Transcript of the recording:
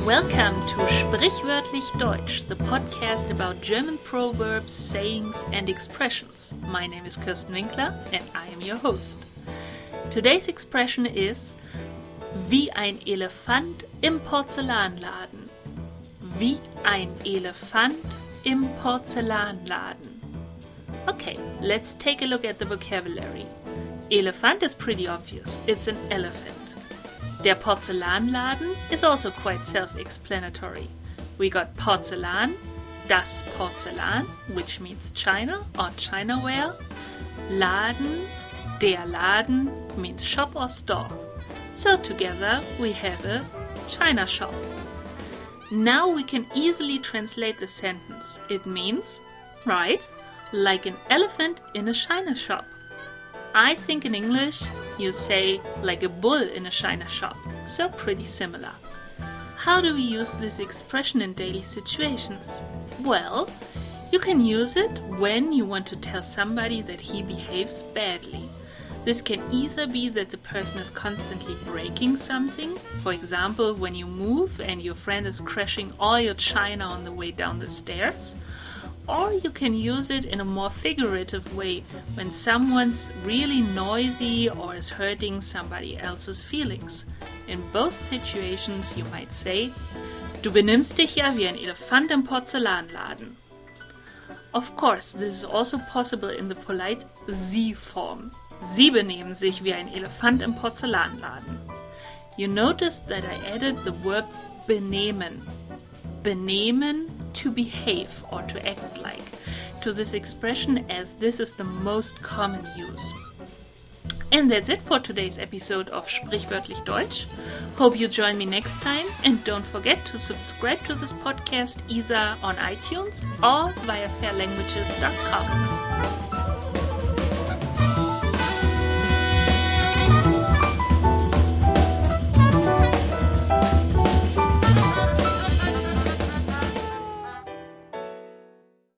Welcome to Sprichwörtlich Deutsch, the podcast about German proverbs, sayings and expressions. My name is Kirsten Winkler and I am your host. Today's expression is wie ein Elefant im Porzellanladen. Wie ein Elefant im Porzellanladen. Okay, let's take a look at the vocabulary. Elephant is pretty obvious, it's an elephant. Der Porzellanladen is also quite self-explanatory. We got Porzellan, das Porzellan, which means China or Chinaware. Laden, der Laden means shop or store. So together we have a China shop. Now we can easily translate the sentence. It means, right, like an elephant in a China shop. I think in English you say like a bull in a China shop, so pretty similar. How do we use this expression in daily situations? Well, you can use it when you want to tell somebody that he behaves badly. This can either be that the person is constantly breaking something, for example when you move and your friend is crashing all your china on the way down the stairs, or you can use it in a more figurative way when someone's really noisy or is hurting somebody else's feelings. In both situations you might say, du benimmst dich ja wie ein Elefant im Porzellanladen. Of course, this is also possible in the polite Sie form. Sie benehmen sich wie ein Elefant im Porzellanladen. You notice that I added the verb benehmen. Benehmen, to behave or to act like, to this expression, as this is the most common use. And that's it for today's episode of Sprichwörtlich Deutsch. Hope you join me next time and don't forget to subscribe to this podcast either on iTunes or via fairlanguages.com.